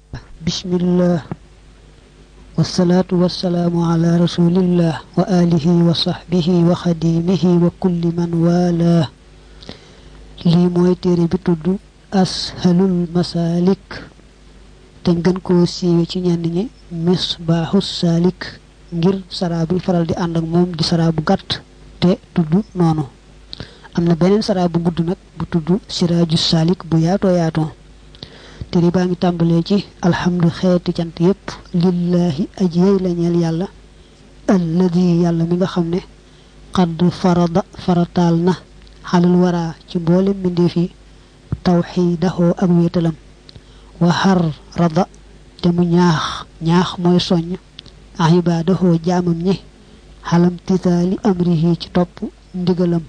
bismillah wassalatu wassalamu ala rasulillah wa alihi wa sahbihi wa khadimihi wa kulli man wala li moy téré bi tuddu ashalul masalik te gën ko siiwé ci ñenn ñi misbahus salik ngir sarabu faral di and ak mom di sarabu gatt te tuddu nonu amna benen sarabu gudd nak bu tuddu sirajus salik bu yaato téré baangi tambalé ci alhamdu xéeti cant yépp lillahi ajiyay la ñeel yalla alladhi yalla mi nga xamné qad farada faratalna halal wara ci mbolé minde fi tawhidahu ak wétalam wa har rada te mu ñaax moy soñ ahibadahu jaamam ñi halam titali amrihi ci top ndigalam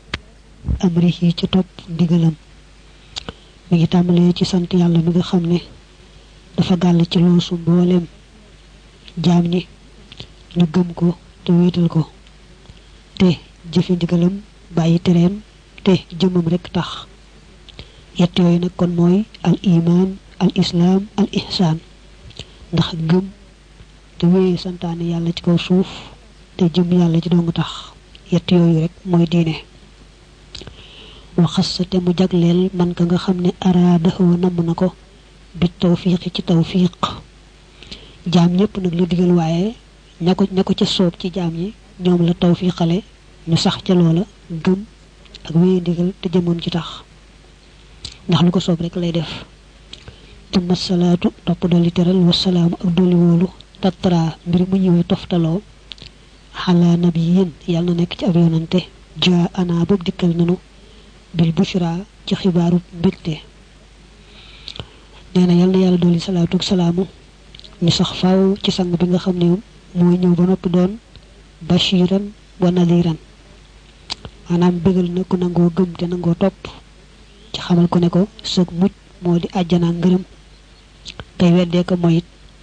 mi ngi tambalé ci sant yalla mi nga xamné dafa gal ci loosu mbolem jaam ñi ñu gëm ko te wétal ko te jëfi ndigalam bayyi tereem te jëmum rek tax yett yoy nak kon moy al iman al islam al ihsan ndax gëm te wéy santane yalla ci kaw suuf te jëm yalla ci dong tax yett yoy rek moy diiné wa khassata mu jaglel man ka nga xamne aradahu nam nako bi tawfiq ci tawfiq jaam ñepp nak la digal waye ñako ci soob ci jaam yi ñom la tawfiqale ñu sax ci loola gëm ak wéy digal te jëmon ci tax ndax lu ko soob rek lay def tumma salatu top doli teral wa salam ak doli wolu tatra mbir mu ñewé toftalo ala nabiyyin yalla nek ci ab yonante ja ana bob dikal nanu bil bushra ci xibaaru mbégte neena yalla doli salatu ak salamu ñu sax faaw ci sang bi nga xamne moy ñew ba nopi doon bashiran wa nadiran manam begal na ko nango gëm te nango top ci xamal ko ne ko sëg mucc modi aljana ngeureum tay wedde ko moyit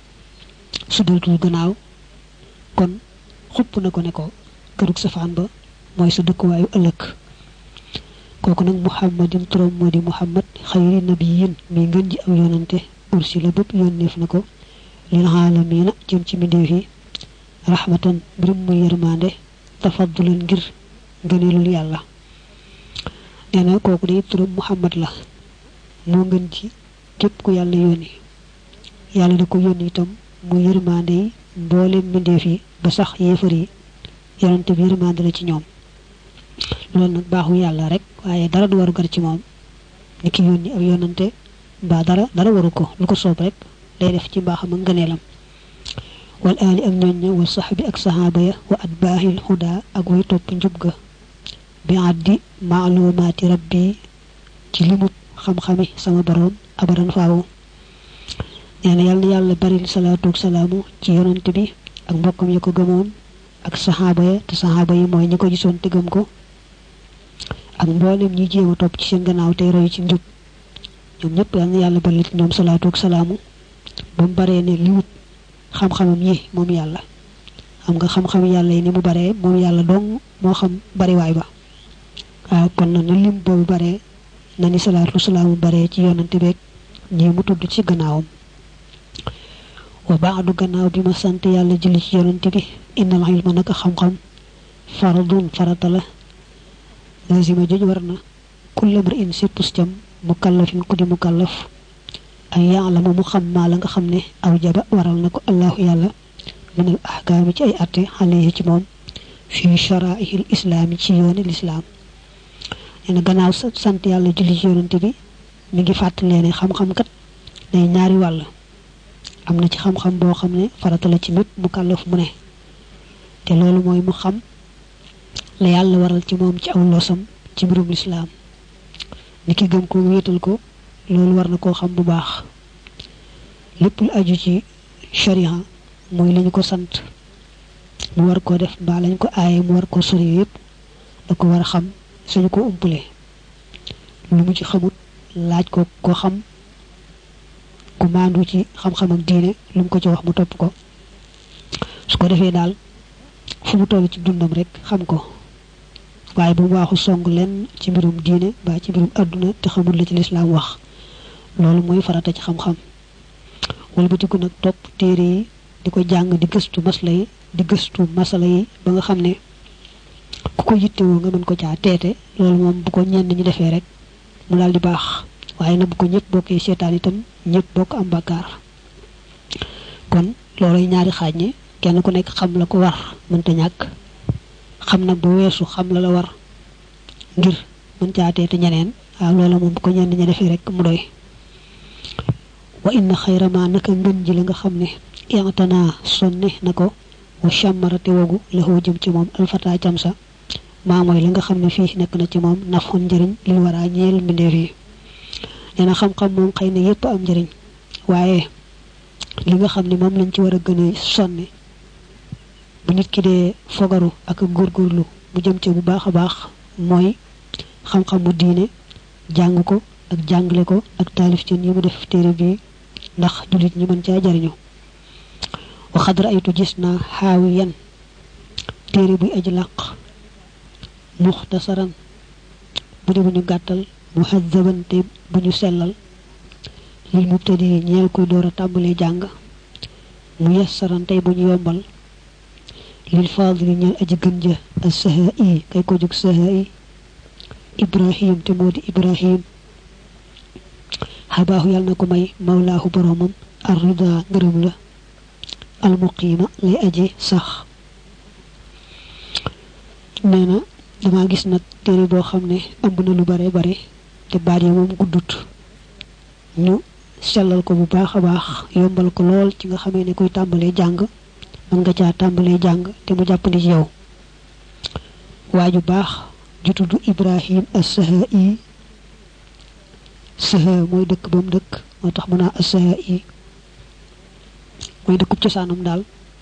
sudul gannaaw kon xupp na ko ne ko këruk safaan ba moy su dekk wayu ëlëk koku nak muhammadin turam modi muhammad khayri nabiyyin mi ngeen ji am yonante ursila bëpp yonef nako lil alamin jëm ci mindefi rahmatan birum mu yermande tafaddulan ngir gënelul yalla neena koku day turam muhammad la mo ngeen ci képp ku yalla yalla da ko yoni itam mu yermande mbolé mindefi ba sax yéfari yonante bi yermande la ci ñoom lool nak baaxu yalla rek waye dara du waru gar ci mom niki yoni ak yonante ba dara waru ko lu ko soob rek lay def ci baaxam ak ngëneelam wal ali ak ñoñ wa sahbi ak sahaba ya wa atba'il huda ak way top njub ga bi addi ma'lumati rabbi ci limu xam-xami sama borom abadan faawu neena yalla bari salatu ak salamu ci yonante bi ak mbokam ya ko gëmoon ak sahaba ya te sahaba yi moy ñi ko gisoon te gëm ko ak mbolem ñi jéema top ci seen gannaaw tay roy ci njub ñom ñepp yalla bari ci ñom salatu ak salamu bu bare ne liwut xam-xamam yi mom yalla xam nga xam-xam yalla yi ni mu bare mom yalla dong mo xam bari way ba kon na lim bo bare na ni salatu salamu bare ci yonante bek ñi mu tuddu ci gannaawam wa ba'du gannaaw bi ma sante yalla julli ci yonante bi innal ilma naka xam-xam faradun faratala lazima joj warna kullu mar'in sipustam mukallafin kudi mukallaf ay ya'lamu mu xam ma la nga xamne aw jaba waral nako allah yalla min al ahkam ci ay atte alayhi ci mom fi shara'il islam ci yoon l'islam ene gannaaw sante yalla julli ci yonante bi mi ngi fatale ne xam-xam kat day ñaari wal amna ci xam-xam bo xamne farata la ci mépp mukallaf mu ne te lolu moy mu xam la yalla waral ci mom ci aw losam ci mbirum l'islam niki gëm ko wétal ko lolu war na ko xam bu baax lepp lu aju ci sharia moy lañ ko sant mu war ko def ba lañ ko ayé mu war ko sori yépp da ko war xam suñu ko umpulé lu mu ci xamut laaj ko xam ku mandu ci xam-xam ak diiné lu mu ko ci wax mu top ko su ko defé dal fu mu toll ci dundam rek xam ko waye bu waxu song len ci mbirum diiné ba ci mbirum aduna te xamul la ci l'islam wax lolu moy farata ci xam-xam walbatiku nag topp téere yi di ko jàng di gëstu masla yi di gëstu masala yi ba nga xam ne ku ko yittewoo nga mën ko caa teete loolu moom bu ko ñenn ñi defee rek mu daal di baax waaye nag bu ko ñëpp bokkee seetaan itam ñëpp bokk am bàkkaar kon looloy ñaari xaaj ñi kenn ku nekk xam la ko war mënta ñàkk xam nag ba weesu xam la war ngir mën caa teete ñeneen waaw loola moom bu ko ñenn ñi defee rek mu doy wa inna xayra ma naka ngën ji la nga xam ne i'tanaa sonni na ko wa chammarate wogu la xoo jëm ci moom alfata cam sa maa mooy la nga xam ne fii nekk na ci moom nafxun njëriñ lil waraa ñeel mbindeef yi nee na xam-xam moom xëy na yépp am njëriñ waaye li nga xam ne moom lañ ci war a gën a sonne bu nit ki dee fogaru ak góorgóorlu mu jëm ci bu baax a baax mooy xam-xam mu diine jàng ko ak jàngale ko ak taalif ci yi mu def téere bi ndax jullit ñi mën caa jariñu wa xadra aytu gis naa xaawi yan téere buy aji làq muxtasaran bu di bu ñu gàttal muhazzaban te bu ñu sellal lil mubtadi ñeel kuy door a tàmbalee jàng mu yassaran tey bu ñu yombal lil faadili ñeel aji gën ja as-Sahaa'i kay ko jóg Sahaa'i Ibrahim te moo di Ibrahim xabaahu yàlla na ko may mawlaahu boromam arrida ngërëm la almuqiima lay aji sax nee na dama gis nag téere boo xam ne ëmb na lu bare bare te baat yi moom guddut ñu sellal ko bu baax a baax yombal ko lool ci nga xamee ne kuy tàmbalee jàng mën nga caa tàmbalee jàng te mu jàppandi ci yow waaju baax ju tudd Ibrahim as-Sahaa'i Saha mooy dëkk ba mu dëkk moo tax mu naa as-Sahaa'i mooy dëkkub cosaanam daal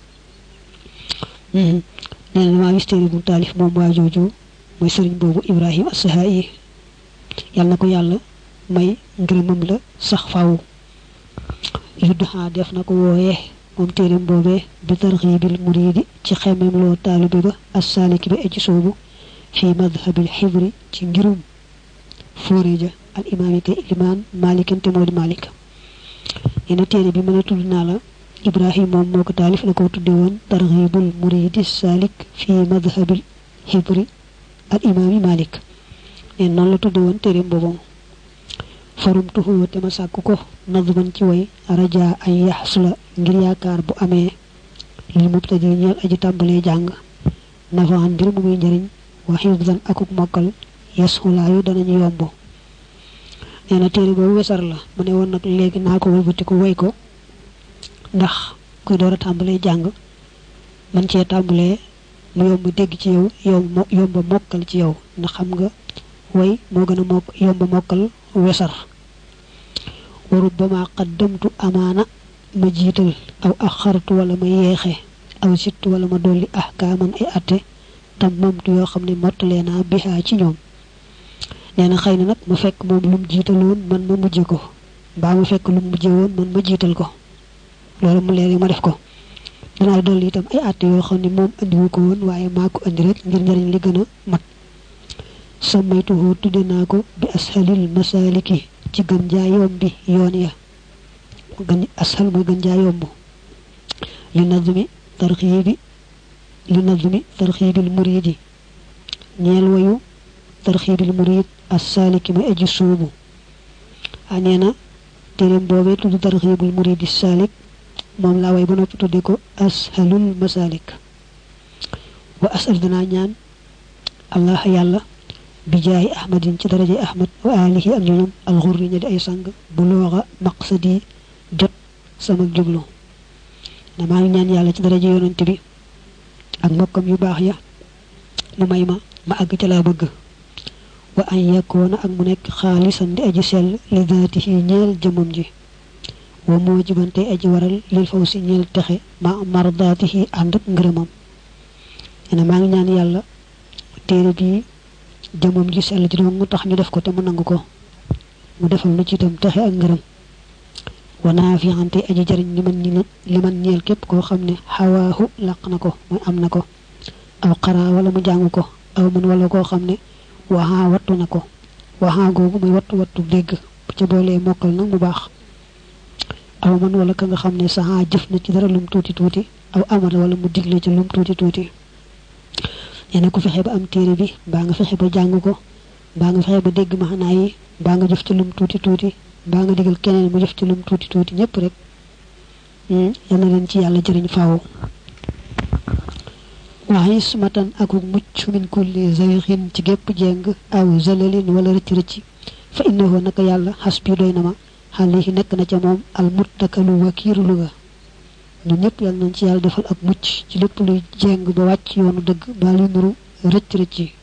nee na damaa gis téere bu taalif moom waa jooju mooy sëriñ boobu Ibrahim as-Sahaa'i yàlla na ko yàlla may ngërëmam la sax faaw yudduxaa def na ko wooyee moom téereem boobee bi tarxiibil muriidi ci xemmeem loo taalibe ba as-saaliki bi aji soobu fii madhabil xibri ci ngirum fóoreja al imaam yi kay ilimaan maalikin te moo di maalik yene téere bi mën a tudd naa la Ibrahim moom moo ko taalif la ko tudde woon tarxiibul muriidi saalik fii madhabil xibri al imaam yi maalik neen noonu la tudde woon téereem boobu farum tuxoo te ma sàkk ko nadman ci way raja ay yaxsula ngir yaakaar bu amee li mubtadi ñeel aji tàmbalee jàng nafaan mbir mu muy njëriñ wa xifdan akuk mokkal yasxulaayu danañu yomb nee na téere boobu wesar la mu ne woon nag léegi naa ko wëlbati ko way ko ndax kuy door a tàmbalee jàng man cee tàmbalee mu yomb dégg ci yow yomb mokkal ci yow ndax xam nga way moo gën a yomb mokkal wesar wa rubbama qaddamtu amaana ma jiital aw axartu wala ma yeexe aw sittu wala ma dolli ahkaaman ay atte tam mamtu yoo xam ne mottalee naa bihaa ci ñoom nee na xëy na nag mu fekk moom lu mu jiitaloon man ma mujje ko mbaa mu fekk lu mu mujje woon man ma jiital ko loolu mu leer ma def ko danaa dolli itam ay atte yoo xam ne moom andiwu ko woon waaye maa ko andi rek ngir njëriñ li gën a mat sammaytuhu tudde naa ko bi ashalil masaliki ci gën jaa yombi yoon ya gën ashal mooy gën jaa yomb li nazmi tarxiibil muridi ñeel wayu tarxiibil murid as-saaliki mooy aji suubu nee na téeréem boobee tudd tarxiibul muridi saalik moom laa way ba noppi tudde ko ashalul masalik wa asal danaa ñaan allah yàlla bi jaay ahmadin ci daraje ahmad wa alihi ak ñoñom alxurri ña di ay sang bu looxa maqsadi jot sama jublu na maa ngi ñaan yàlla ci daraje yonante bi ak mbokkam yu baax ya mu may ma àgg ca laa bëgg wa an yakoona ak mu nekk xaalisan di aji sell li daatihi ñeel jëmam ji wa moo jibante aji waral lil faw si ñeel texe ma mardaatihi ànd ak ngërëmam na maa ngi ñaan yàlla téere bi jëmam ji sell ji doon mu tax ñu def ko te mu nangu ko mu defal nu ci itam texe ak ngërëm wa naafixante aji jariñ li man ñeel képp koo xam ne xawaahu laq na ko mooy am na ko aw xaraa wala mu jàng ko aw man wala koo xam ne waxaa wattu na ko waxaa googu muy wattu dégg bu ca boolee mokkal nag mu baax aw man wala ka nga xam ne saxaa jëf na ci dara lum tuuti tuuti aw amara wala mu digle ci lum tuuti tuuti nee ku fexe ba am téere bi baa nga fexe ba jàng ko baa nga fexe ba dégg maxanaa yi baa nga jëf ci lum tuuti tuuti baa nga digal keneen mu jëf ci lum tuuti tuuti ñëpp rek yal na leen ci yàlla jëriñ faaw waaye sumatan aku mucc min kulli zayxin ci gépp jeng aw zalalin wala rëcc rëcc fa innahu naka yàlla xasbi doy na ma xale yi nekk na ca moom al muttakalu wakiiru lu ga ñun ñëpp yal nañ ci yàlla defal ak mucc ci lépp luy jeng ba wàcc yoonu dëgg ba luy nuru rëcc rëcc